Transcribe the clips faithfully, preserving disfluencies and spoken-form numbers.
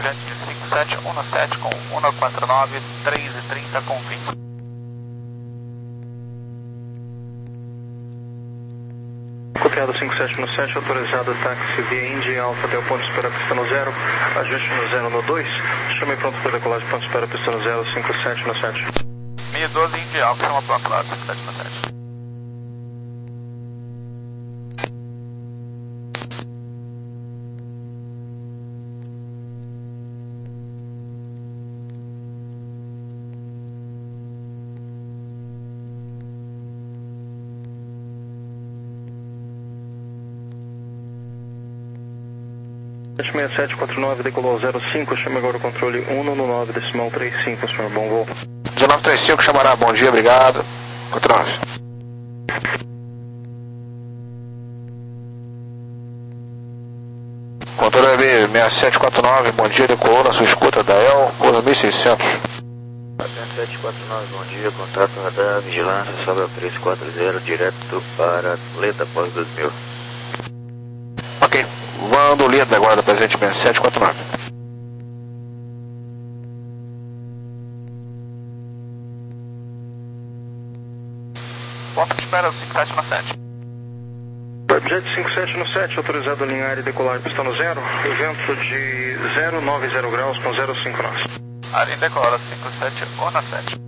cinco sete um sete com um quatro nove, três e trinta com vinte. Copiado cinco sete um sete, autorizado táxi via Indy, Alfa Del Ponte, espera pista no zero, ajuste no zero no dois, chame pronto para decolagem, ponto espera pista no zero, cinco sete um sete. mil e doze Indy, Alfa, chama pronto para cinco sete um sete. sete seis sete quatro nove, decolou zero cinco, chame agora o controle um no nove, decimal trinta e cinco, senhor, bom voo. dezenove trinta e cinco, chamará, bom dia, obrigado. Controle. Controle B seis sete quatro nove, bom dia, decolou na sua escuta da E L, curva mil e seiscentos. seis sete quatro nove, bom dia, contato radar, vigilância, sobe ao três quatro zero, direto para Leda, pós dois mil. Ok, Vando Leda agora, presente seis sete quatro nove. Ponto de espera cinco sete um sete. Jet cinco sete um sete, autorizado a alinhar e decolar pista no zero, vento de zero nove zero graus com zero cinco nós. Área decola cinco sete um sete.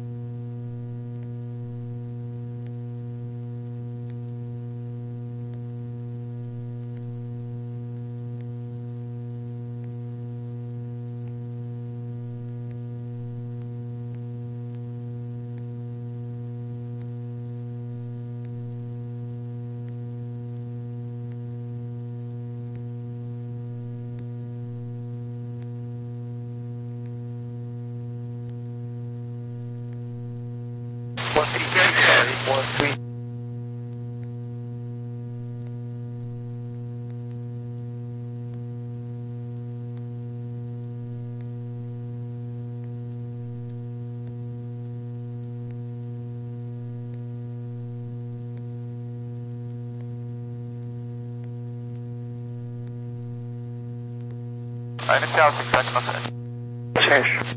A inicial cinco sete um sete. Change.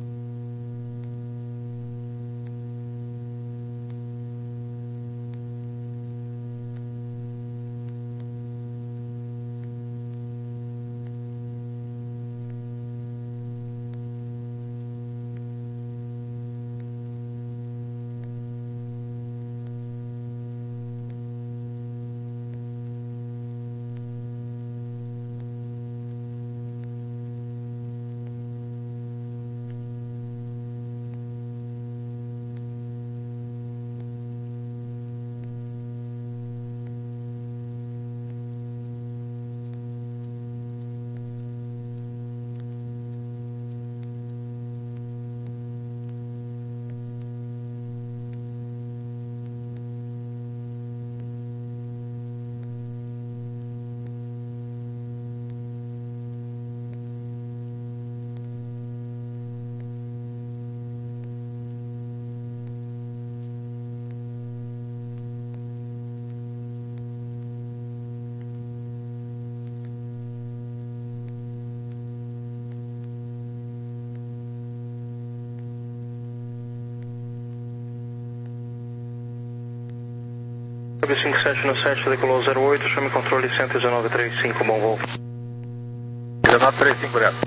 cinco sete um sete, decolou zero oito, chame controle um um nove três cinco, bom voo. um nove três cinco, obrigado.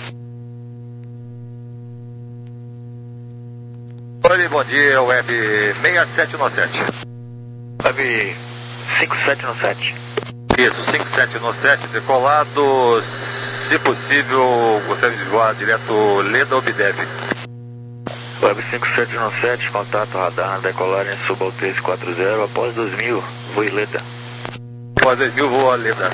Oi, bom dia, Web seis sete um sete. Web cinco sete um sete. Isso, cinco sete um sete, decolado, se possível, gostaria de voar direto Leda ou Bidev. Web cinco sete um sete, contato radar, decolagem, suba ao três quatro zero, após dois mil, voe Leda. Após dois mil, voa Leda.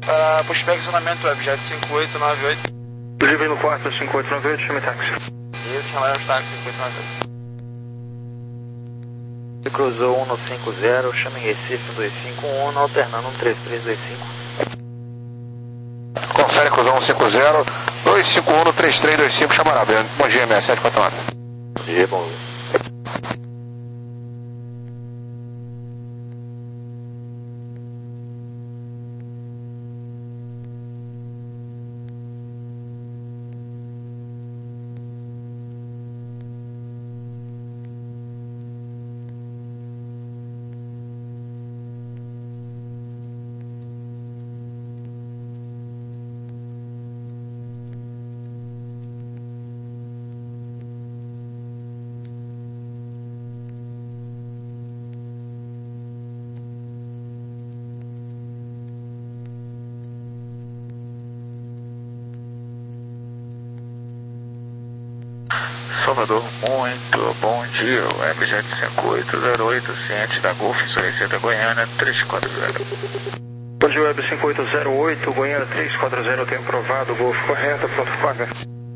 Para pushback acionamento webjet cinco oito nove oito. Livre no quarto cinco oito nove oito, chame táxi. Isso, chamaremos táxi cinco oito nove oito. Cruzou um cinco zero, chame Recife dois cinco um, alternando um três três dois cinco. Confere cruzou um cinco zero, dois cinco um no três três dois cinco, chamará. Bom dia, seis sete quatro nove. Bom dia, bom dia. Salvador, muito bom dia, webjet cinco oito zero oito, ciente da Golf, solicita Goiânia três quatro zero. Bom dia, Web cinco oito zero oito, Goiânia três quatro zero, tem aprovado, Golf correto, pronto paga.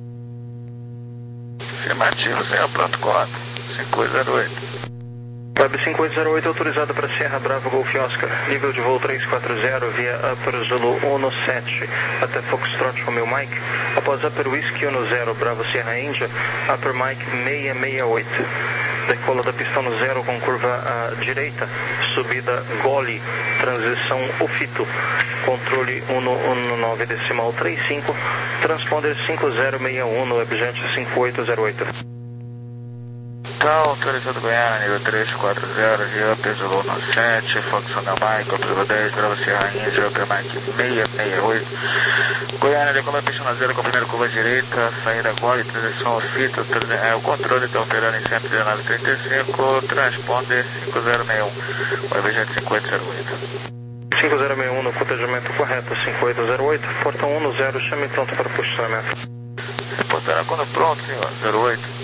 Afirmativo, senhor, pronto quatro, cinco oito zero oito. Web cinco oito zero oito autorizado para Serra Bravo Golf Oscar, nível de voo três quatro zero via Upper Zulu um sete até Foxtrot Romeo Mike, após Upper Whiskey um zero Bravo Sierra Índia, Upper Mike seiscentos e sessenta e oito. Decola da pista no zero com curva à direita, subida Gole, transição Ofito, controle um um nove decimal trinta e cinco, transponder cinco zero seis um no Webjet cinco oito zero oito. Tal, autorizado Goiânia, nível três quatro zero, via Upper Zulu um sete, Fox Romeo Mike, Upper Zulu dez, Bravo Sierra Índia, Upper Mike seiscentos e sessenta e oito. Goiânia, decola a pista na zero com a primeira curva à direita, saída Gole, transição Ofito, é, o controle está operando em cento e dezenove trinta e cinco, transponder cinco zero seis um, Webjet cinco oito zero oito. cinco zero seis um no cotejamento correto, cinco oito zero oito, portão um no zero, chame pronto para posicionamento. Reportará quando pronto, senhor, zero oito.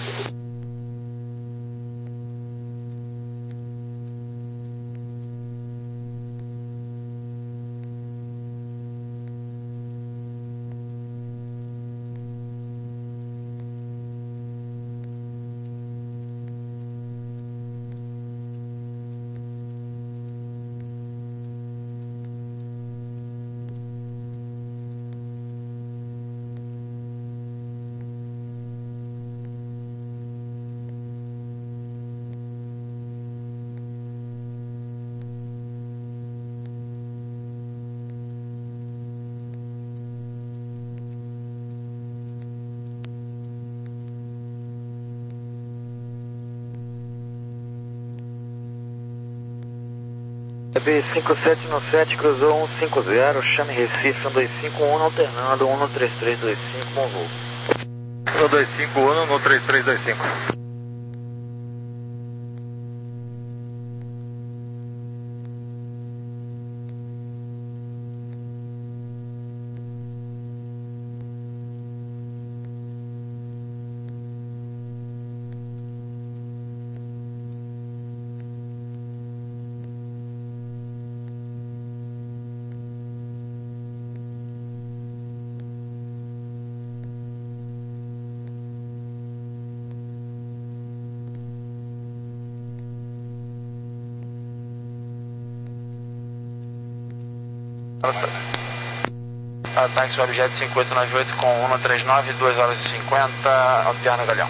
B cinco sete no sete, cruzou um cinco zero, chame Recife um dois cinco um, alternando um três três dois cinco, bom voo. um dois cinco um no três três dois cinco. Ah, táxi Webjet cinco oito nove oito com um três nove, duas horas e cinquenta, alterna Galhão.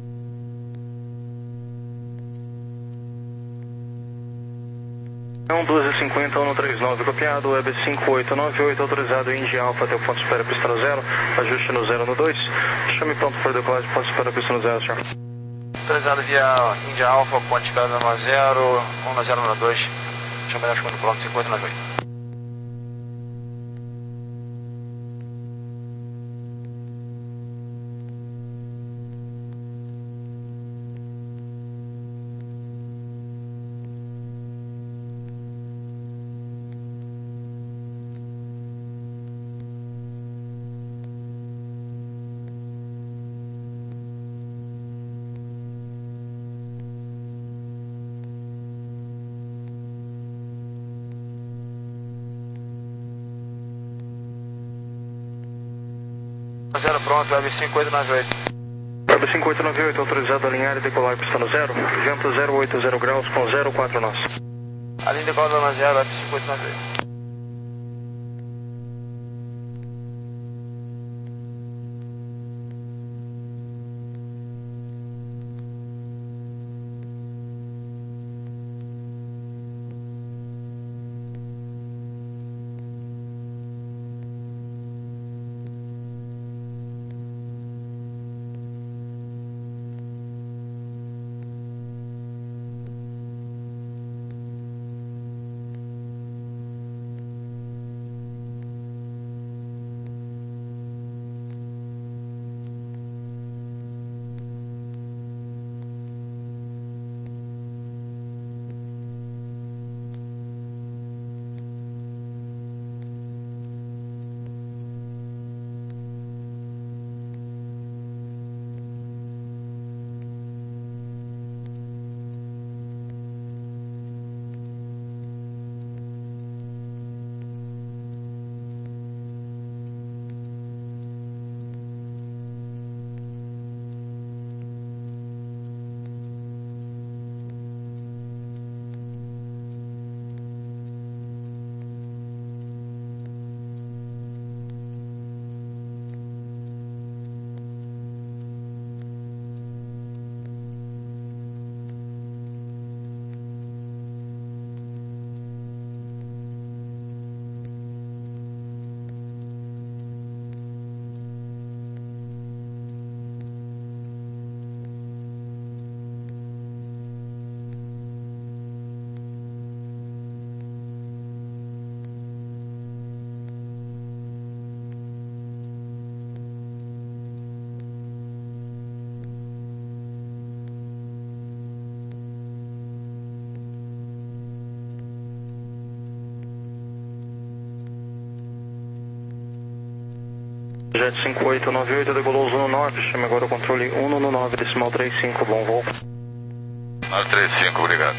doze e cinquenta, um três nove, copiado, Web cinco oito nove oito, autorizado India Alpha até o ponto espera, pista no zero, ajuste no zero no dois, chame pronto para decolagem, ponto espera, pista no zero, senhor. Autorizado via India Alpha, ponte espera no zero, um zero no dois, chamaremos quando pronto, cinco oito nove oito. Zero pronto, Web cinco oito nove oito. Web cinco oito nove oito, autorizado a alinhar e decolar pista no zero. Vento zero oito zero graus com zero quatro nós. Alinha decolar na zero, Web cinco oito nove oito. Jet cinco oito nove oito, decolou Zona nove, chame agora o controle um no nove, decimal trinta e cinco, bom voo. nove três cinco, obrigado.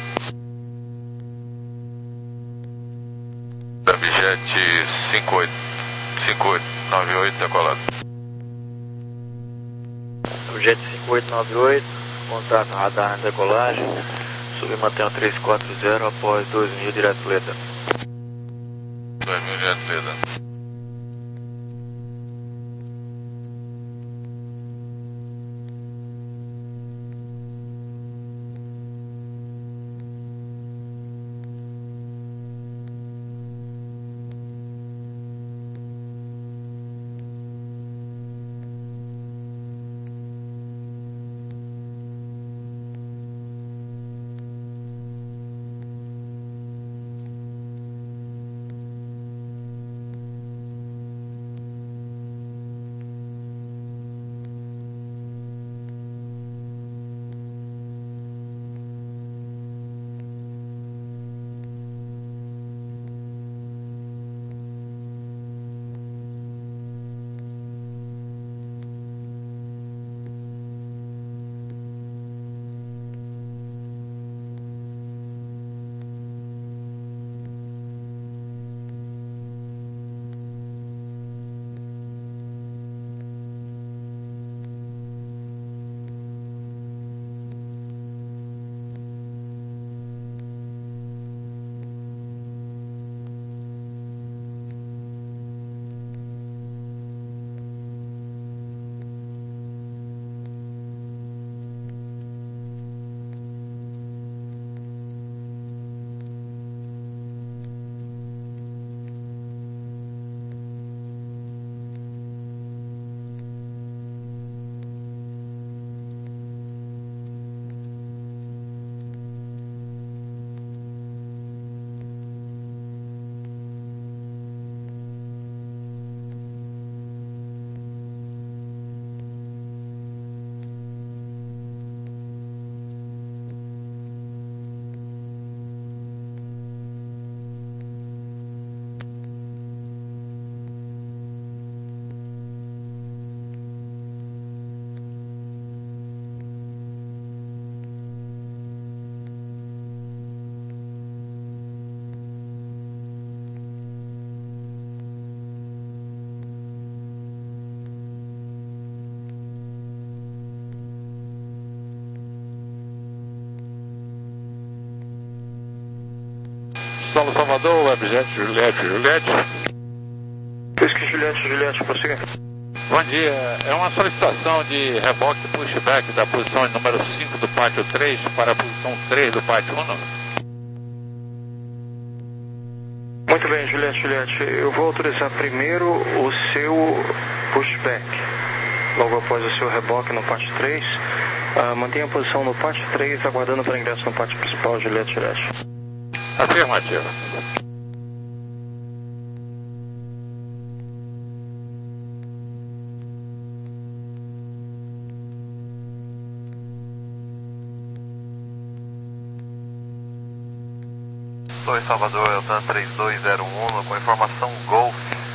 Jet cinco oito nove oito, decolado. Jet cinco oito nove oito, contato radar na decolagem, sub mantenha três quatro zero após dois mil direto Leda. dois mil direto Leda. Salvador, Webjet, Juliette, Juliette. Whisky Juliette, Juliette, prossiga. Bom dia, é uma solicitação de reboque pushback da posição número cinco do pátio três para a posição três do pátio um. Muito bem, Juliette, Juliette, eu vou autorizar primeiro o seu pushback. Logo após o seu reboque no pátio três, uh, mantenha a posição no pátio três, aguardando para ingresso no pátio principal, Juliette, Juliette. Afirmativo. Oi, Salvador, Eltan três dois zero um, com informação Golf.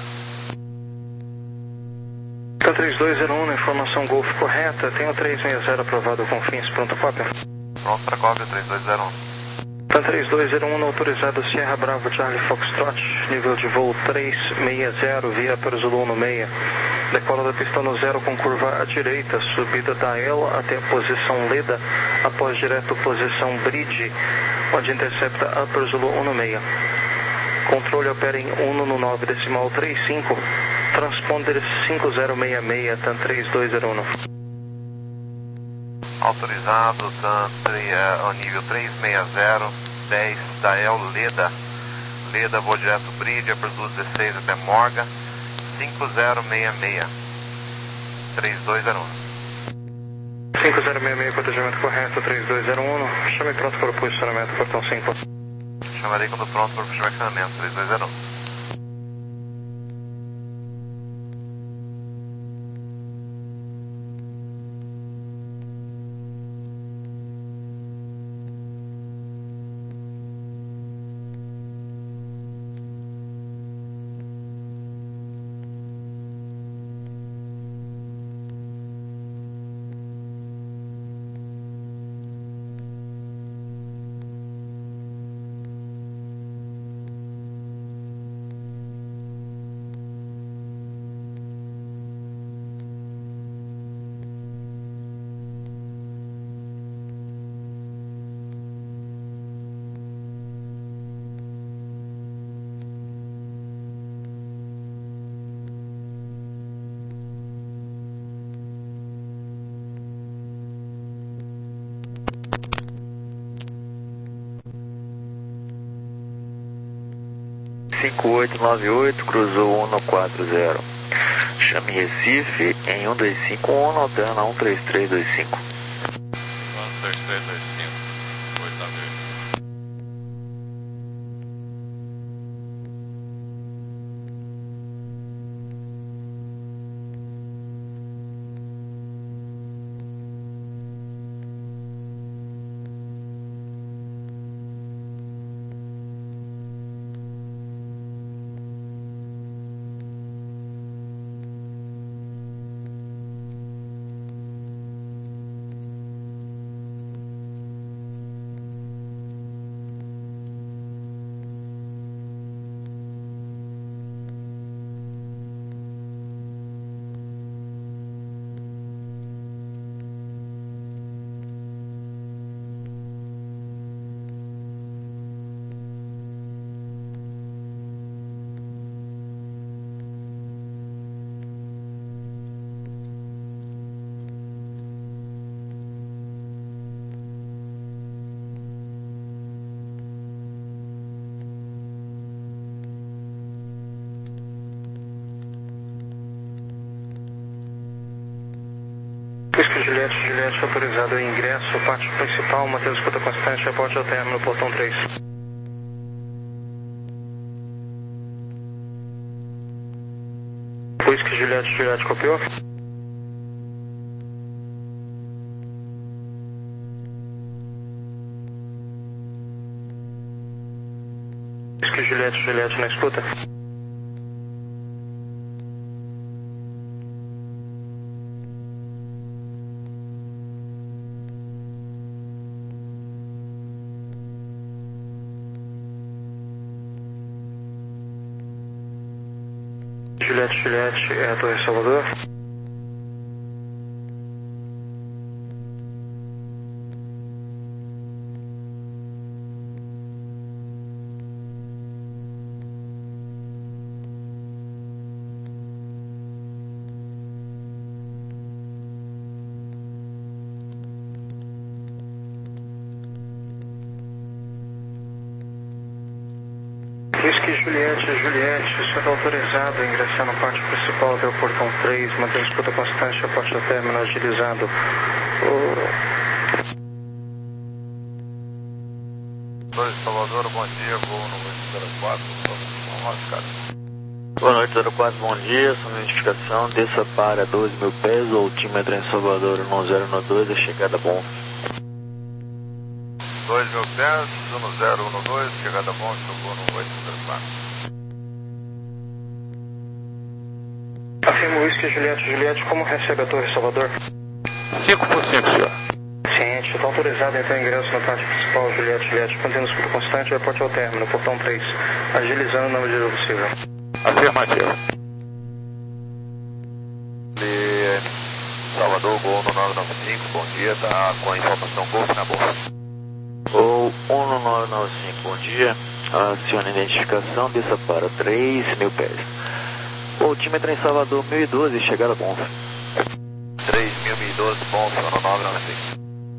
Eltan três dois zero um, informação Golf correta, tenho três seis zero aprovado com fins, pronto, cópia. Pronto para cópia, três dois zero um. Eltan três dois zero um, autorizado Sierra Bravo Charlie Foxtrot, nível de voo três seis zero, via para Zulu no meia. Decola da pista no zero com curva à direita, subida da L até a posição Leda, após direto posição Bridge, onde intercepta Upper Zulu um no meia. Controle opera em um no nove decimal trinta e cinco, transponder cinco zero seis seis, TAN três dois zero um. Autorizado, TAN ao nível três seis zero, dez da L Leda. Leda, voo direto Bridge, Upper Zulu dezesseis até Morga, cinco zero seis seis, três dois zero um. cinco zero seis seis, protegimento correto, três dois zero um, chame pronto para o posicionamento, portão cinco. Chamarei quando pronto para o posicionamento, três dois zero um. cinco oito nove oito, cruzou um quatro zero. Chame Recife em um dois cinco um, alterna um três três dois cinco. um três três dois cinco, oito a ver. Juliette, Juliette, autorizado o ingresso, pátio principal, manter a escuta constante, reporte ao término, portão três. Whisky, Juliette, Juliette, copiou? Whisky, Juliette, Juliette, na escuta? Juliette, Juliette, é a Torre Salvador. Whisky Juliette, Juliette, o senhor está autorizado a ingressar no pátio principal do portão três, manter a escuta constante a parte do término agilizado. O... dois Salvador, bom dia, voo no zero quatro, vamos cara. Boa noite, zero quatro, bom dia, sua identificação, desça para doze mil pés, o altímetro em Salvador um zero um dois, a chegada bom. dois mil pés, um zero um dois, chegada bom, chegou no oito zero quatro. Afirmo Whisky Juliette, Juliette, como recebe a Torre Salvador? cinco por cinco, senhor. Ciente, está autorizado então o ingresso na parte principal, Juliette, Juliette, mantendo escuta constante, reporte ao término, portão três, agilizando na medida possível. Afirmativo. De Salvador, gol no nove nove cinco, bom dia, tá com a informação Golf na boa. Ou um nove nove cinco, bom dia, acione a identificação, desça para três mil pés. O altímetro em Salvador mil e doze, chegada bom. três mil e doze, bom, no nove nove cinco.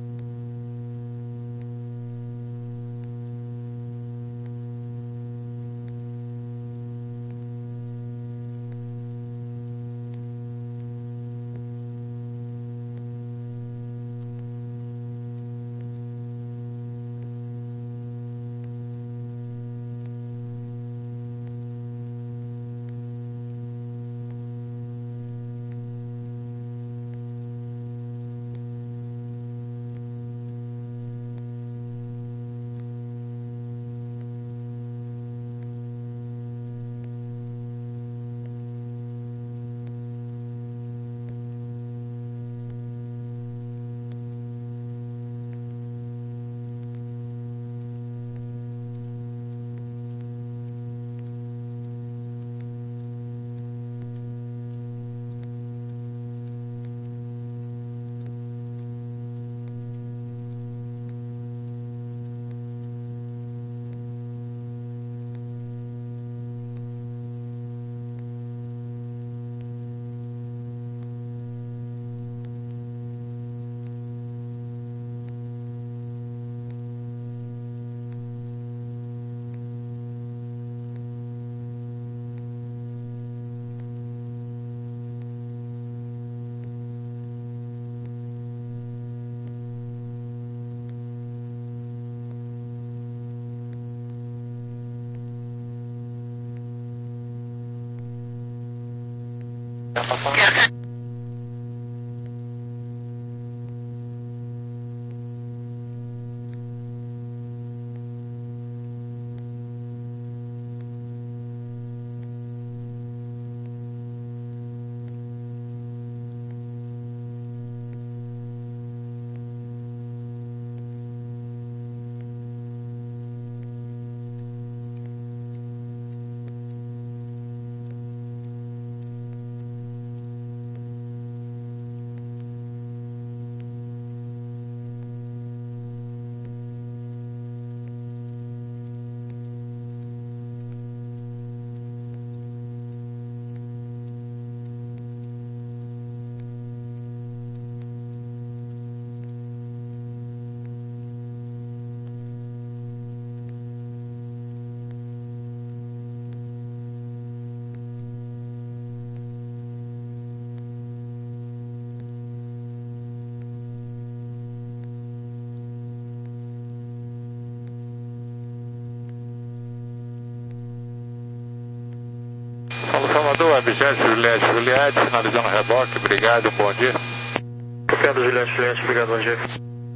Salvador, objeto Juliette, Juliette, finalizando o reboque, obrigado, bom dia. Copiado Juliette, Juliette, obrigado, bom dia.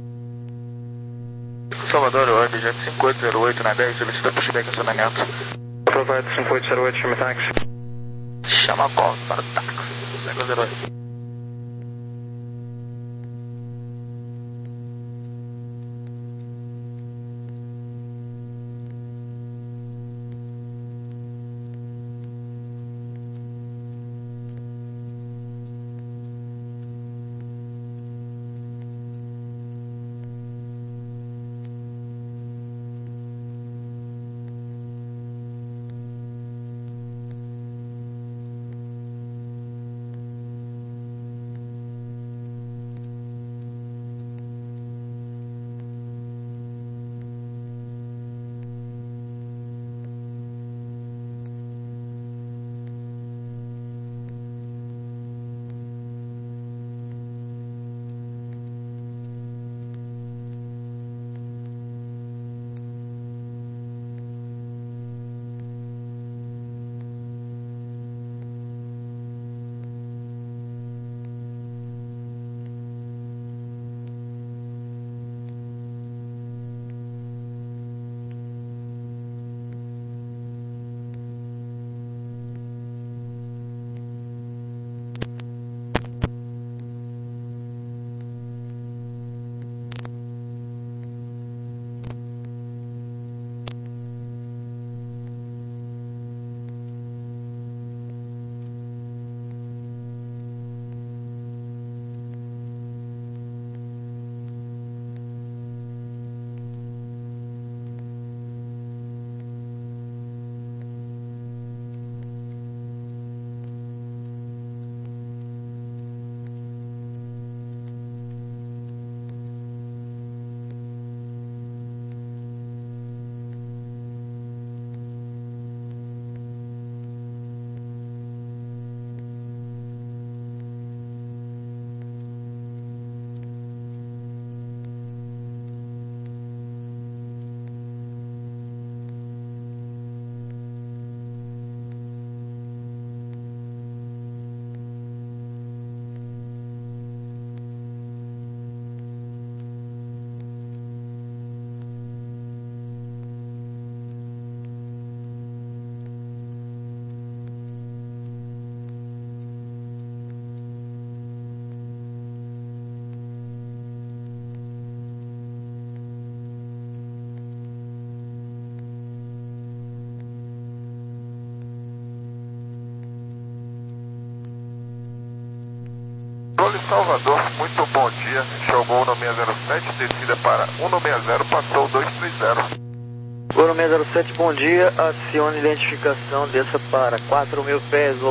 Salvador, objeto cinco oito zero oito na dez, solicita pushback em acionamento. Aprovado cinco oito zero oito, chame táxi. Chama a call para o táxi, cinco zero oito. Gol Salvador, muito bom dia. Showgol no seis zero sete, descida para um seis zero, passou dois três zero. Gol seis zero sete, bom dia. Acione identificação, desça para quatro mil pés.